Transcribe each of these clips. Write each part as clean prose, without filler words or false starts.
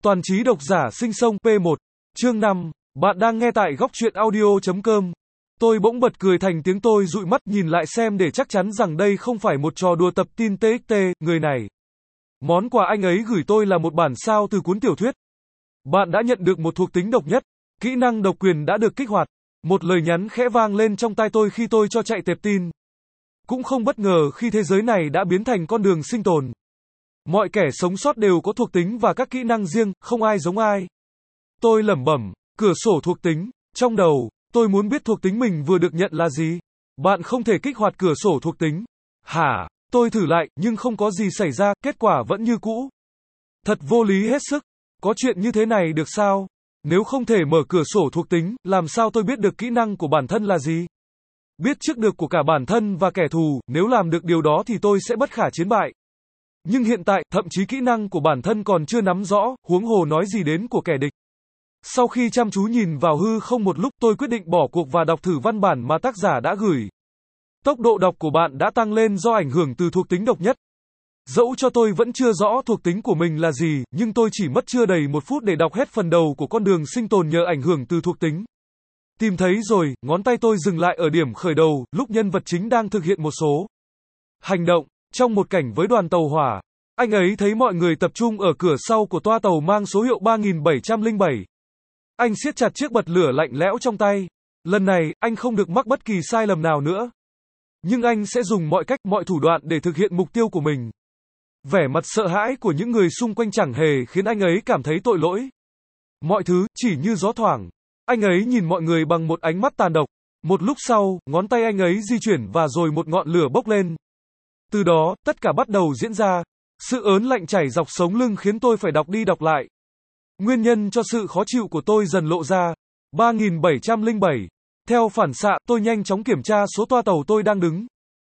Toàn trí độc giả sinh sông P1, chương 5, bạn đang nghe tại góc truyện audio.com. Tôi bỗng bật cười thành tiếng, tôi dụi mắt nhìn lại xem để chắc chắn rằng đây không phải một trò đùa tập tin TXT, người này. Món quà anh ấy gửi tôi là một bản sao từ cuốn tiểu thuyết. Bạn đã nhận được một thuộc tính độc nhất, kỹ năng độc quyền đã được kích hoạt. Một lời nhắn khẽ vang lên trong tai tôi khi tôi cho chạy tệp tin. Cũng không bất ngờ khi thế giới này đã biến thành con đường sinh tồn. Mọi kẻ sống sót đều có thuộc tính và các kỹ năng riêng, không ai giống ai. Tôi lẩm bẩm, cửa sổ thuộc tính, trong đầu, tôi muốn biết thuộc tính mình vừa được nhận là gì. Bạn không thể kích hoạt cửa sổ thuộc tính. Hả? Tôi thử lại, nhưng không có gì xảy ra, kết quả vẫn như cũ. Thật vô lý hết sức. Có chuyện như thế này được sao? Nếu không thể mở cửa sổ thuộc tính, làm sao tôi biết được kỹ năng của bản thân là gì? Biết trước được của cả bản thân và kẻ thù, nếu làm được điều đó thì tôi sẽ bất khả chiến bại. Nhưng hiện tại, thậm chí kỹ năng của bản thân còn chưa nắm rõ, huống hồ nói gì đến của kẻ địch. Sau khi chăm chú nhìn vào hư không một lúc, tôi quyết định bỏ cuộc và đọc thử văn bản mà tác giả đã gửi. Tốc độ đọc của bạn đã tăng lên do ảnh hưởng từ thuộc tính độc nhất. Dẫu cho tôi vẫn chưa rõ thuộc tính của mình là gì, nhưng tôi chỉ mất chưa đầy 1 phút để đọc hết phần đầu của con đường sinh tồn nhờ ảnh hưởng từ thuộc tính. Tìm thấy rồi, ngón tay tôi dừng lại ở điểm khởi đầu, lúc nhân vật chính đang thực hiện một số hành động. Trong một cảnh với đoàn tàu hỏa, anh ấy thấy mọi người tập trung ở cửa sau của toa tàu mang số hiệu 3707. Anh siết chặt chiếc bật lửa lạnh lẽo trong tay. Lần này, anh không được mắc bất kỳ sai lầm nào nữa. Nhưng anh sẽ dùng mọi cách, mọi thủ đoạn để thực hiện mục tiêu của mình. Vẻ mặt sợ hãi của những người xung quanh chẳng hề khiến anh ấy cảm thấy tội lỗi. Mọi thứ chỉ như gió thoảng. Anh ấy nhìn mọi người bằng một ánh mắt tàn độc. Một lúc sau, ngón tay anh ấy di chuyển và rồi một ngọn lửa bốc lên. Từ đó, tất cả bắt đầu diễn ra. Sự ớn lạnh chảy dọc sống lưng khiến tôi phải đọc đi đọc lại. Nguyên nhân cho sự khó chịu của tôi dần lộ ra. 3707. Theo phản xạ, tôi nhanh chóng kiểm tra số toa tàu tôi đang đứng.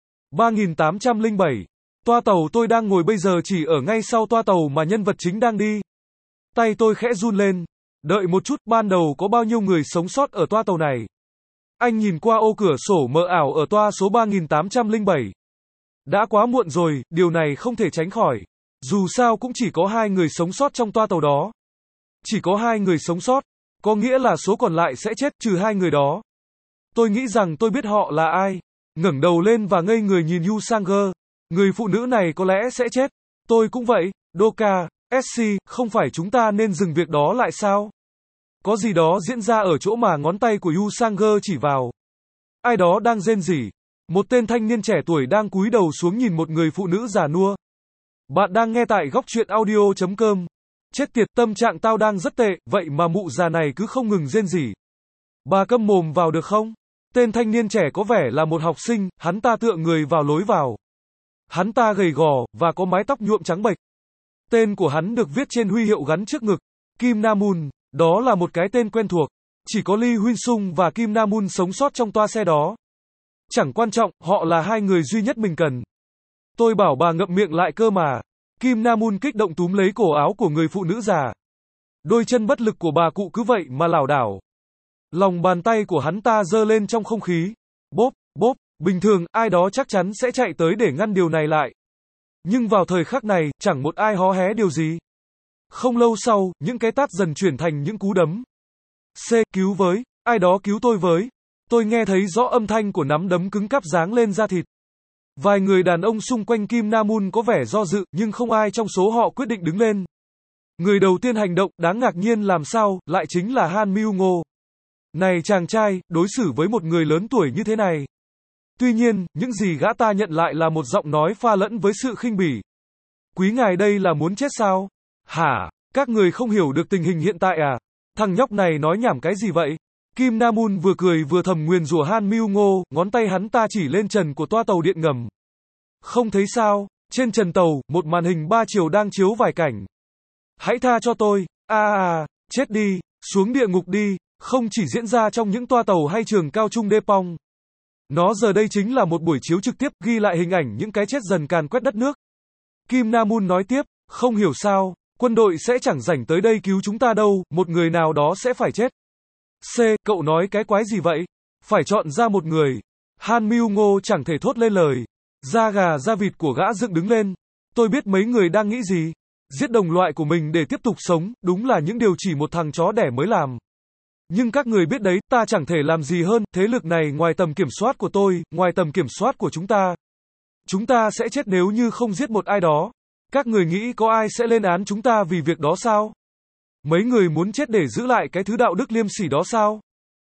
3807. Toa tàu tôi đang ngồi bây giờ chỉ ở ngay sau toa tàu mà nhân vật chính đang đi. Tay tôi khẽ run lên. Đợi một chút, ban đầu có bao nhiêu người sống sót ở toa tàu này? Anh nhìn qua ô cửa sổ mờ ảo ở toa số 3807. Đã quá muộn rồi, điều này không thể tránh khỏi. Dù sao cũng chỉ có 2 người sống sót trong toa tàu đó. Chỉ có 2 người sống sót, có nghĩa là số còn lại sẽ chết, trừ 2 người đó. Tôi nghĩ rằng tôi biết họ là ai. Ngẩng đầu lên và ngây người nhìn Yu Sang-ge. Người phụ nữ này có lẽ sẽ chết. Tôi cũng vậy. Doka, SC, không phải chúng ta nên dừng việc đó lại sao? Có gì đó diễn ra ở chỗ mà ngón tay của Yu Sang-ge chỉ vào. Ai đó đang rên rỉ. Một tên thanh niên trẻ tuổi đang cúi đầu xuống nhìn một người phụ nữ già nua. Bạn đang nghe tại góc truyện audio.com. Chết tiệt, tâm trạng tao đang rất tệ, vậy mà mụ già này cứ không ngừng rên rỉ. Bà câm mồm vào được không? Tên thanh niên trẻ có vẻ là một học sinh, hắn ta tựa người vào lối vào. Hắn ta gầy gò, và có mái tóc nhuộm trắng bệch. Tên của hắn được viết trên huy hiệu gắn trước ngực. Kim Na-moon, đó là một cái tên quen thuộc. Chỉ có Lee Huynh-sung và Kim Na-moon sống sót trong toa xe đó. Chẳng quan trọng, họ là 2 người duy nhất mình cần. Tôi bảo bà ngậm miệng lại cơ mà. Kim Na-moon kích động túm lấy cổ áo của người phụ nữ già. Đôi chân bất lực của bà cụ cứ vậy mà lảo đảo. Lòng bàn tay của hắn ta giơ lên trong không khí. Bốp, bốp, bình thường, ai đó chắc chắn sẽ chạy tới để ngăn điều này lại. Nhưng vào thời khắc này, chẳng một ai hó hé điều gì. Không lâu sau, những cái tát dần chuyển thành những cú đấm. Cứu với, ai đó cứu tôi với. Tôi nghe thấy rõ âm thanh của nắm đấm cứng cáp giáng lên da thịt. Vài người đàn ông xung quanh Kim Na-moon có vẻ do dự, nhưng không ai trong số họ quyết định đứng lên. Người đầu tiên hành động, đáng ngạc nhiên làm sao, lại chính là Han Myung-go. Này chàng trai, đối xử với một người lớn tuổi như thế này. Tuy nhiên, những gì gã ta nhận lại là một giọng nói pha lẫn với sự khinh bỉ. Quý ngài đây là muốn chết sao? Hả? Các người không hiểu được tình hình hiện tại à? Thằng nhóc này nói nhảm cái gì vậy? Kim Na-moon vừa cười vừa thầm nguyền rủa Han Myung-go, ngón tay hắn ta chỉ lên trần của toa tàu điện ngầm. Không thấy sao? Trên trần tàu, một màn hình 3 chiều đang chiếu vài cảnh. Hãy tha cho tôi. Chết đi, xuống địa ngục đi. Không chỉ diễn ra trong những toa tàu hay trường cao trung Depong. Nó giờ đây chính là một buổi chiếu trực tiếp, ghi lại hình ảnh những cái chết dần càn quét đất nước. Kim Na-moon nói tiếp, không hiểu sao, quân đội sẽ chẳng rảnh tới đây cứu chúng ta đâu, một người nào đó sẽ phải chết. Cậu nói cái quái gì vậy? Phải chọn ra một người. Han Myung-go chẳng thể thốt lên lời. Da gà da vịt của gã dựng đứng lên. Tôi biết mấy người đang nghĩ gì. Giết đồng loại của mình để tiếp tục sống, đúng là những điều chỉ một thằng chó đẻ mới làm. Nhưng các người biết đấy, ta chẳng thể làm gì hơn, thế lực này ngoài tầm kiểm soát của tôi, ngoài tầm kiểm soát của chúng ta. Chúng ta sẽ chết nếu như không giết một ai đó. Các người nghĩ có ai sẽ lên án chúng ta vì việc đó sao? Mấy người muốn chết để giữ lại cái thứ đạo đức liêm sỉ đó sao?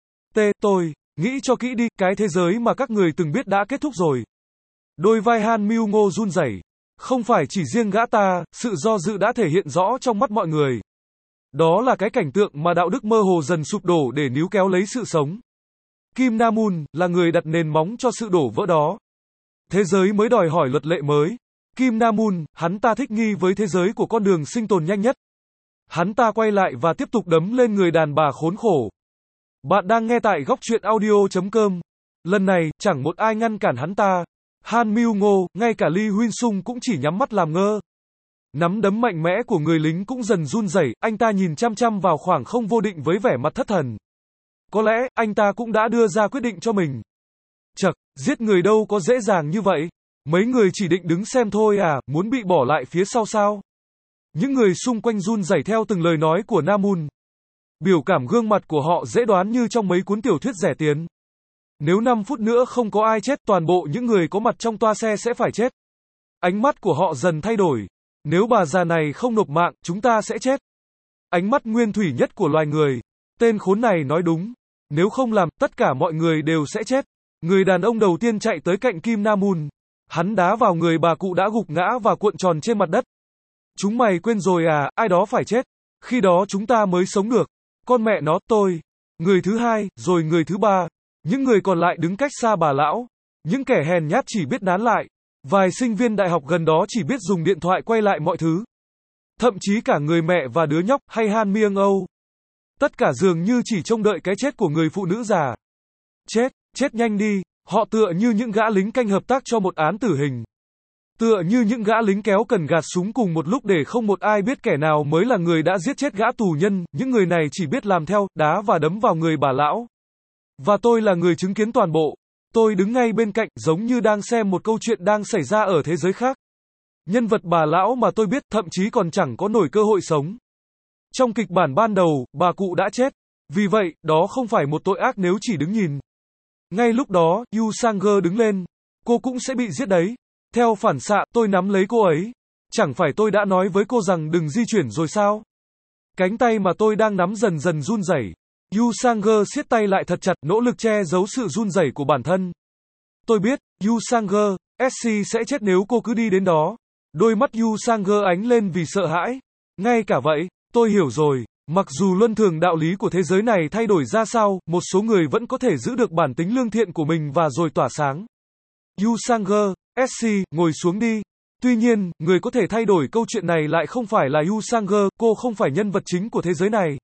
Tôi nghĩ cho kỹ đi, cái thế giới mà các người từng biết đã kết thúc rồi. Đôi vai Han Mưu Ngô run rẩy. Không phải chỉ riêng gã ta, sự do dự đã thể hiện rõ trong mắt mọi người. Đó là cái cảnh tượng mà đạo đức mơ hồ dần sụp đổ để níu kéo lấy sự sống. Kim Na-moon là người đặt nền móng cho sự đổ vỡ đó. Thế giới mới đòi hỏi luật lệ mới. Kim Na-moon, hắn ta thích nghi với thế giới của con đường sinh tồn nhanh nhất. Hắn ta quay lại và tiếp tục đấm lên người đàn bà khốn khổ. Bạn đang nghe tại góc truyện audio.com. Lần này, chẳng một ai ngăn cản hắn ta. Han Mưu Ngô, ngay cả Lee Huynh Sung cũng chỉ nhắm mắt làm ngơ. Nắm đấm mạnh mẽ của người lính cũng dần run rẩy, anh ta nhìn chăm chăm vào khoảng không vô định với vẻ mặt thất thần. Có lẽ, anh ta cũng đã đưa ra quyết định cho mình. Chậc, giết người đâu có dễ dàng như vậy. Mấy người chỉ định đứng xem thôi à, muốn bị bỏ lại phía sau sao? Những người xung quanh run rẩy theo từng lời nói của Na-moon. Biểu cảm gương mặt của họ dễ đoán như trong mấy cuốn tiểu thuyết rẻ tiền. Nếu 5 phút nữa không có ai chết, toàn bộ những người có mặt trong toa xe sẽ phải chết. Ánh mắt của họ dần thay đổi. Nếu bà già này không nộp mạng, chúng ta sẽ chết. Ánh mắt nguyên thủy nhất của loài người. Tên khốn này nói đúng. Nếu không làm, tất cả mọi người đều sẽ chết. Người đàn ông đầu tiên chạy tới cạnh Kim Na-moon. Hắn đá vào người bà cụ đã gục ngã và cuộn tròn trên mặt đất. Chúng mày quên rồi à, ai đó phải chết. Khi đó chúng ta mới sống được. Con mẹ nó, tôi. Người thứ hai, rồi người thứ ba. Những người còn lại đứng cách xa bà lão. Những kẻ hèn nhát chỉ biết nán lại. Vài sinh viên đại học gần đó chỉ biết dùng điện thoại quay lại mọi thứ. Thậm chí cả người mẹ và đứa nhóc, hay Han Myung Âu. Tất cả dường như chỉ trông đợi cái chết của người phụ nữ già. Chết nhanh đi. Họ tựa như những gã lính canh hợp tác cho một án tử hình. Tựa như những gã lính kéo cần gạt súng cùng một lúc để không một ai biết kẻ nào mới là người đã giết chết gã tù nhân, những người này chỉ biết làm theo, đá và đấm vào người bà lão. Và tôi là người chứng kiến toàn bộ. Tôi đứng ngay bên cạnh, giống như đang xem một câu chuyện đang xảy ra ở thế giới khác. Nhân vật bà lão mà tôi biết thậm chí còn chẳng có nổi cơ hội sống. Trong kịch bản ban đầu, bà cụ đã chết. Vì vậy, đó không phải một tội ác nếu chỉ đứng nhìn. Ngay lúc đó, Yu Sang-ge đứng lên. Cô cũng sẽ bị giết đấy. Theo phản xạ, tôi nắm lấy cô ấy. Chẳng phải tôi đã nói với cô rằng đừng di chuyển rồi sao? Cánh tay mà tôi đang nắm dần dần run rẩy. Yu Sang-ge siết tay lại thật chặt, nỗ lực che giấu sự run rẩy của bản thân. Tôi biết, Yu Sang-ge, SC sẽ chết nếu cô cứ đi đến đó. Đôi mắt Yu Sang-ge ánh lên vì sợ hãi. Ngay cả vậy, tôi hiểu rồi. Mặc dù luân thường đạo lý của thế giới này thay đổi ra sao, một số người vẫn có thể giữ được bản tính lương thiện của mình và rồi tỏa sáng. Yu Sang-ge, SC, ngồi xuống đi. Tuy nhiên, người có thể thay đổi câu chuyện này lại không phải là Yu Sang-ge, cô không phải nhân vật chính của thế giới này.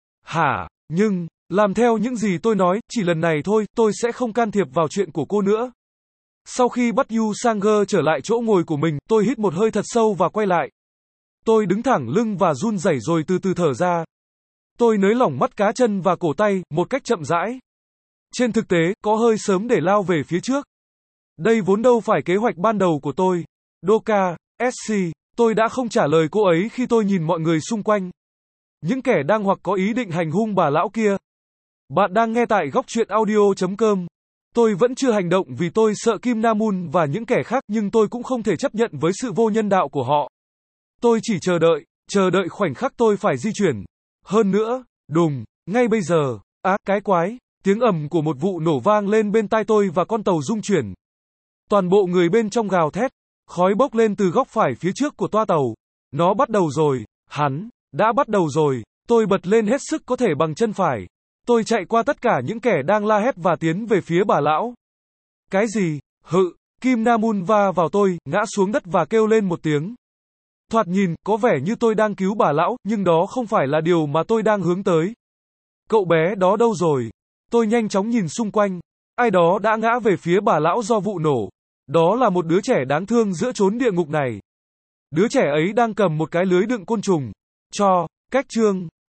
Hả? Nhưng, làm theo những gì tôi nói, chỉ lần này thôi, tôi sẽ không can thiệp vào chuyện của cô nữa. Sau khi bắt Yu Sang-ge trở lại chỗ ngồi của mình, tôi hít một hơi thật sâu và quay lại. Tôi đứng thẳng lưng và run rẩy rồi từ từ thở ra. Tôi nới lỏng mắt cá chân và cổ tay, một cách chậm rãi. Trên thực tế, có hơi sớm để lao về phía trước. Đây vốn đâu phải kế hoạch ban đầu của tôi. Doka, SC, tôi đã không trả lời cô ấy khi tôi nhìn mọi người xung quanh. Những kẻ đang hoặc có ý định hành hung bà lão kia. Bạn đang nghe tại góc truyện audio.com. Tôi vẫn chưa hành động vì tôi sợ Kim Na-moon và những kẻ khác, nhưng tôi cũng không thể chấp nhận với sự vô nhân đạo của họ. Tôi chỉ chờ đợi khoảnh khắc tôi phải di chuyển. Hơn nữa, đùng, ngay bây giờ, cái quái, tiếng ầm của một vụ nổ vang lên bên tai tôi và con tàu rung chuyển. Toàn bộ người bên trong gào thét, khói bốc lên từ góc phải phía trước của toa tàu. Nó bắt đầu rồi, hắn, đã bắt đầu rồi, tôi bật lên hết sức có thể bằng chân phải. Tôi chạy qua tất cả những kẻ đang la hét và tiến về phía bà lão. Cái gì? Kim Na-moon va vào tôi, ngã xuống đất và kêu lên một tiếng. Thoạt nhìn, có vẻ như tôi đang cứu bà lão, nhưng đó không phải là điều mà tôi đang hướng tới. Cậu bé đó đâu rồi? Tôi nhanh chóng nhìn xung quanh. Ai đó đã ngã về phía bà lão do vụ nổ. Đó là một đứa trẻ đáng thương giữa chốn địa ngục này. Đứa trẻ ấy đang cầm một cái lưới đựng côn trùng. Cách chương.